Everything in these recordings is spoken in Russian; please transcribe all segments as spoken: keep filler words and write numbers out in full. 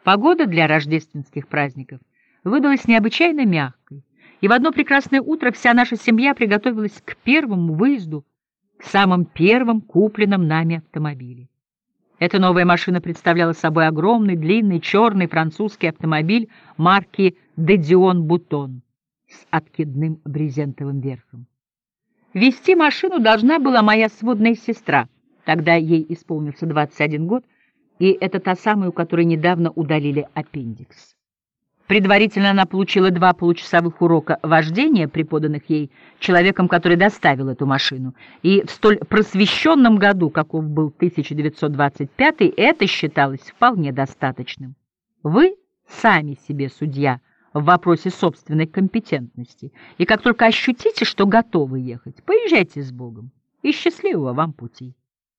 Погода для рождественских праздников выдалась необычайно мягкой, и в одно прекрасное утро вся наша семья приготовилась к первому выезду в самом первом купленном нами автомобиле. Эта новая машина представляла собой огромный, длинный, черный французский автомобиль марки «Де Дион Бутон» с откидным брезентовым верхом. Вести машину должна была моя сводная сестра, тогда ей исполнился двадцать один год, и это та самая, у которой недавно удалили аппендикс. Предварительно она получила два получасовых урока вождения, преподанных ей человеком, который доставил эту машину, и в столь просвещенном году, каков был тысяча девятьсот двадцать пятый, это считалось вполне достаточным. Вы сами себе судья в вопросе собственной компетентности, и как только ощутите, что готовы ехать, поезжайте с Богом, и счастливого вам пути.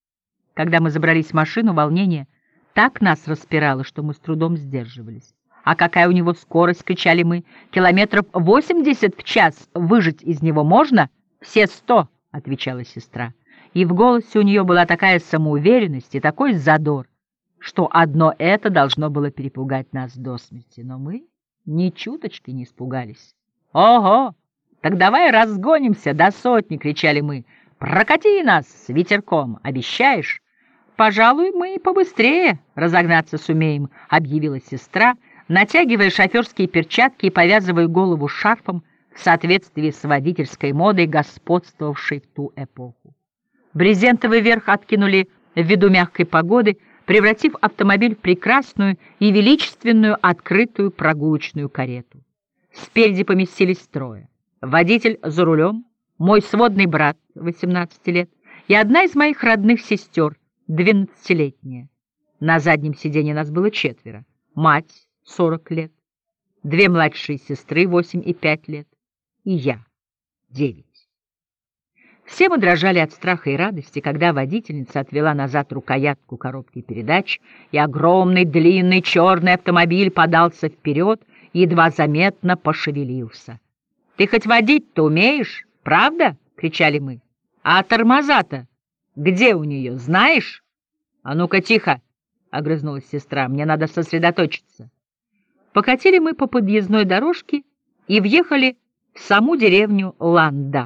Когда мы забрались в машину, волнение так нас распирало, что мы с трудом сдерживались. «А какая у него скорость!» — кричали мы. «Километров восемьдесят в час выжать из него можно?» «Все сто!» — отвечала сестра. И в голосе у нее была такая самоуверенность и такой задор, что одно это должно было перепугать нас до смерти. Но мы ни чуточки не испугались. «Ого! Так давай разгонимся до сотни!» — кричали мы. «Прокати нас с ветерком! Обещаешь?» «Пожалуй, мы и побыстрее разогнаться сумеем», — объявила сестра, натягивая шоферские перчатки и повязывая голову шарфом в соответствии с водительской модой, господствовавшей в ту эпоху. Брезентовый верх откинули ввиду мягкой погоды, превратив автомобиль в прекрасную и величественную открытую прогулочную карету. Спереди поместились трое. Водитель за рулем, мой сводный брат, восемнадцати лет, и одна из моих родных сестер, двенадцатилетняя. На заднем сиденье нас было четверо. Мать, сорок лет, две младшие сестры, восемь и пять лет, и я, девять. Все мы дрожали от страха и радости, когда водительница отвела назад рукоятку коробки передач, и огромный, длинный, черный автомобиль подался вперед и едва заметно пошевелился. «Ты хоть водить-то умеешь, правда?» — кричали мы. «А тормоза-то где у нее, знаешь?» «А ну-ка, тихо!» — огрызнулась сестра. «Мне надо сосредоточиться». Покатили мы по подъездной дорожке и въехали в саму деревню Ландав.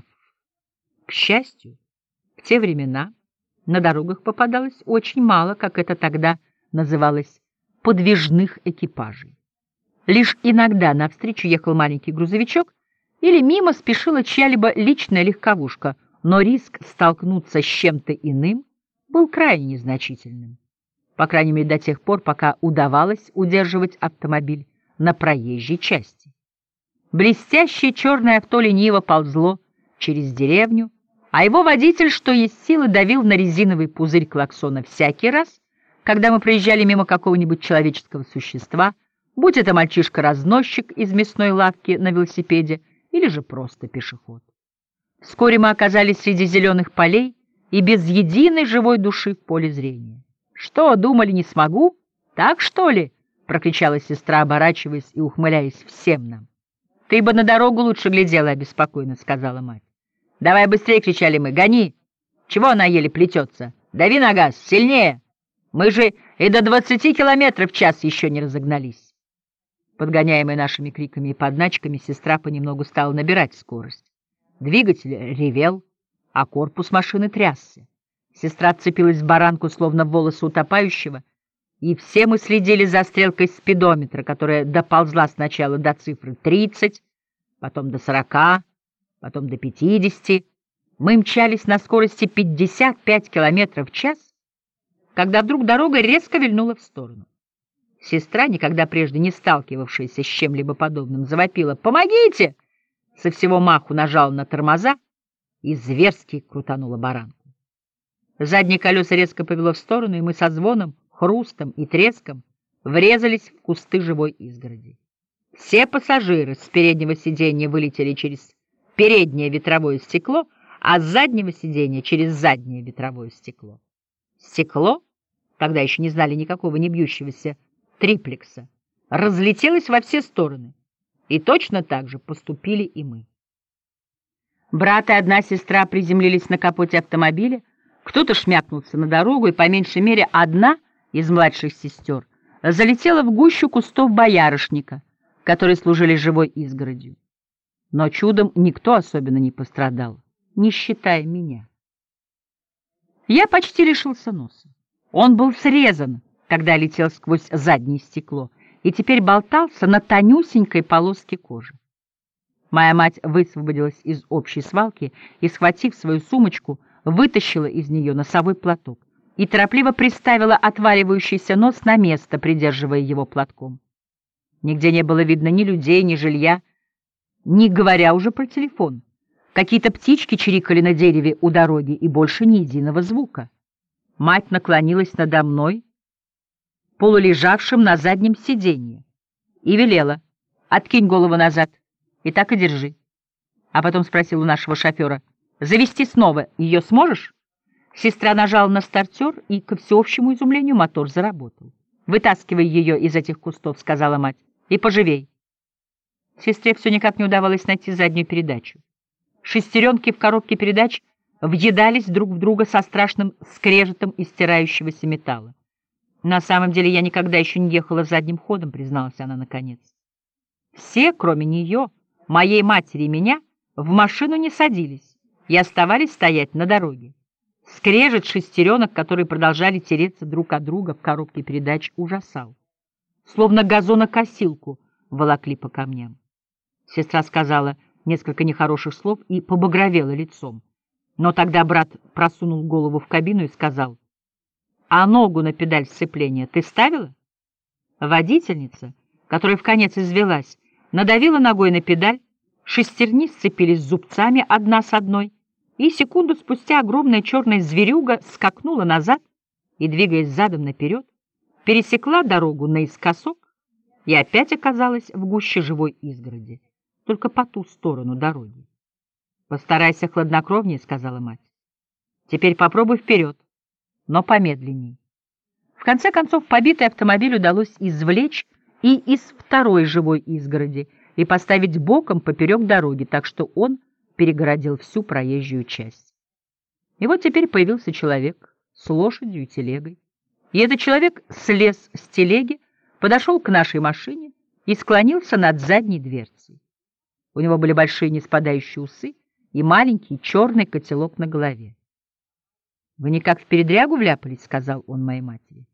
К счастью, в те времена на дорогах попадалось очень мало, как это тогда называлось, подвижных экипажей. Лишь иногда навстречу ехал маленький грузовичок или мимо спешила чья-либо личная легковушка, но риск столкнуться с чем-то иным был крайне незначительным. По крайней мере, до тех пор, пока удавалось удерживать автомобиль на проезжей части. Блестящее черное авто лениво ползло через деревню, а его водитель, что есть силы, давил на резиновый пузырь клаксона всякий раз, когда мы проезжали мимо какого-нибудь человеческого существа, будь это мальчишка-разносчик из мясной лавки на велосипеде или же просто пешеход. Вскоре мы оказались среди зеленых полей и без единой живой души в поле зрения. «Что, думали, не смогу? Так, что ли?» — прокричала сестра, оборачиваясь и ухмыляясь всем нам. «Ты бы на дорогу лучше глядела», — обеспокоенно сказала мать. «Давай быстрее!» — кричали мы. «Гони! Чего она еле плетется? Дави на газ! Сильнее! Мы же и до двадцати километров в час еще не разогнались!» Подгоняемая нашими криками и подначками, сестра понемногу стала набирать скорость. Двигатель ревел, а корпус машины трясся. Сестра цепилась в баранку, словно в волосы утопающего, и все мы следили за стрелкой спидометра, которая доползла сначала до цифры тридцать, потом до сорока, потом до пятидесяти. Мы мчались на скорости пятьдесят пять километров в час, когда вдруг дорога резко вильнула в сторону. Сестра, никогда прежде не сталкивавшаяся с чем-либо подобным, завопила: «Помогите!» Со всего маху нажала на тормоза и зверски крутанула баранку. Задние колеса резко повело в сторону, и мы со звоном, хрустом и треском врезались в кусты живой изгороди. Все пассажиры с переднего сиденья вылетели через переднее ветровое стекло, а с заднего сиденья через заднее ветровое стекло. Стекло, тогда еще не знали никакого не бьющегося триплекса, разлетелось во все стороны, и точно так же поступили и мы. Брат и одна сестра приземлились на капоте автомобиля, кто-то шмякнулся на дорогу, и по меньшей мере одна из младших сестер залетела в гущу кустов боярышника, которые служили живой изгородью. Но чудом никто особенно не пострадал, не считая меня. Я почти лишился носа. Он был срезан, когда летел сквозь заднее стекло, и теперь болтался на тонюсенькой полоске кожи. Моя мать высвободилась из общей свалки и, схватив свою сумочку, вытащила из нее носовой платок и торопливо приставила отваливающийся нос на место, придерживая его платком. Нигде не было видно ни людей, ни жилья, не говоря уже про телефон. Какие-то птички чирикали на дереве у дороги, и больше ни единого звука. Мать наклонилась надо мной, полулежавшим на заднем сиденье, и велела: «Откинь голову назад, и так и держи». А потом спросила у нашего шофера: «Завести снова ее сможешь?» Сестра нажала на стартер, и, ко всеобщему изумлению, мотор заработал. «Вытаскивай ее из этих кустов», — сказала мать, — «и поживей». Сестре все никак не удавалось найти заднюю передачу. Шестеренки в коробке передач въедались друг в друга со страшным скрежетом из стирающегося металла. «На самом деле я никогда еще не ехала задним ходом», — призналась она наконец. Все, кроме нее, моей матери и меня, в машину не садились и оставались стоять на дороге. Скрежет шестеренок, которые продолжали тереться друг от друга в коробке передач, ужасал. Словно газонокосилку волокли по камням. Сестра сказала несколько нехороших слов и побагровела лицом. Но тогда брат просунул голову в кабину и сказал: «А ногу на педаль сцепления ты ставила?» Водительница, которая вконец извелась, надавила ногой на педаль, шестерни сцепились зубцами одна с одной, и секунду спустя огромная черная зверюга скакнула назад и, двигаясь задом наперед, пересекла дорогу наискосок и опять оказалась в гуще живой изгороди, только по ту сторону дороги. «Постарайся хладнокровнее», — сказала мать. «Теперь попробуй вперед, но помедленней». В конце концов, побитый автомобиль удалось извлечь и из второй живой изгороди и поставить боком поперек дороги, так что он перегородил всю проезжую часть. И вот теперь появился человек с лошадью и телегой. И этот человек слез с телеги, подошел к нашей машине и склонился над задней дверцей. У него были большие неспадающие усы и маленький черный котелок на голове. «Вы никак в передрягу вляпались?» — сказал он моей матери.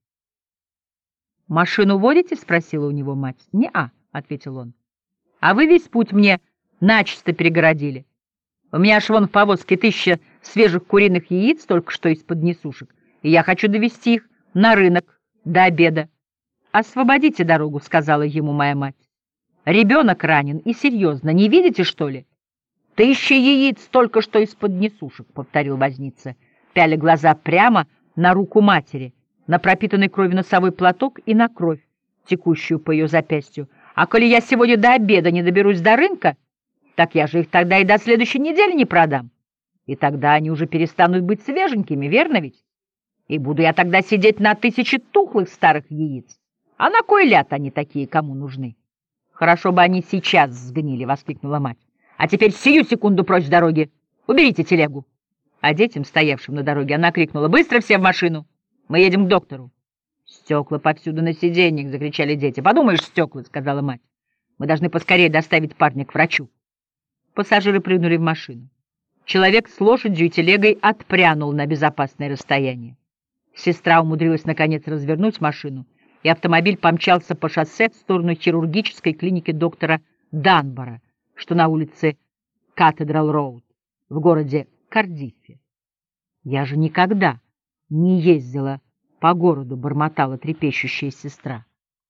«Машину водите?» — спросила у него мать. «Не-а», — ответил он. «А вы весь путь мне начисто перегородили. У меня аж вон в повозке тысяча свежих куриных яиц только что из-под несушек, и я хочу довести их на рынок до обеда». «Освободите дорогу», — сказала ему моя мать. «Ребенок ранен, и серьезно, не видите, что ли?» «Тысяча яиц только что из-под несушек», — повторил возница, пяля глаза прямо на руку матери, на пропитанный кровью носовой платок и на кровь, текущую по ее запястью. «А коли я сегодня до обеда не доберусь до рынка, так я же их тогда и до следующей недели не продам. И тогда они уже перестанут быть свеженькими, верно ведь? И буду я тогда сидеть на тысяче тухлых старых яиц. А на кой ляд они такие, кому нужны?» «Хорошо бы они сейчас сгнили», — воскликнула мать. «А теперь сию секунду прочь с дороги. Уберите телегу». А детям, стоявшим на дороге, она крикнула: «Быстро все в машину! Мы едем к доктору». «Стекла повсюду на сиденьях!» — закричали дети. «Подумаешь, стекла!» — сказала мать. «Мы должны поскорее доставить парня к врачу». Пассажиры прыгнули в машину. Человек с лошадью и телегой отпрянул на безопасное расстояние. Сестра умудрилась наконец развернуть машину, и автомобиль помчался по шоссе в сторону хирургической клиники доктора Данбора, что на улице Кафедрал-Роуд в городе Кардиффе. «Я же никогда не ездила по городу», — бормотала трепещущая сестра.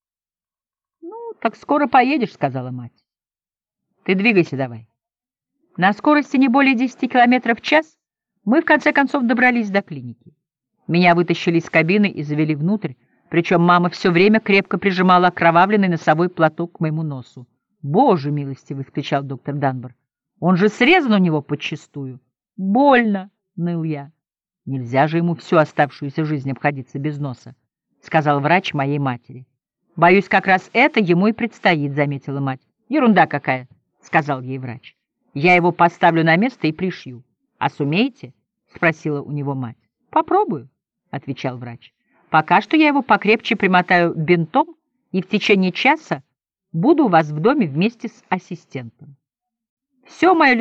«Ну, так скоро поедешь», — сказала мать. «Ты двигайся давай». На скорости не более десяти километров в час мы в конце концов добрались до клиники. Меня вытащили из кабины и завели внутрь, причем мама все время крепко прижимала окровавленный носовой платок к моему носу. «Боже милостивый!» — вскричал доктор Данбор. «Он же срезан у него подчистую». «Больно!» — ныл я. «Нельзя же ему всю оставшуюся жизнь обходиться без носа», — сказал врач моей матери. «Боюсь, как раз это ему и предстоит», — заметила мать. «Ерунда какая!» — сказал ей врач. «Я его поставлю на место и пришью. А сумеете?» — спросила у него мать. «Попробую», — отвечал врач. Пока что я его покрепче примотаю бинтом и в течение часа буду у вас в доме вместе с ассистентом. Все мое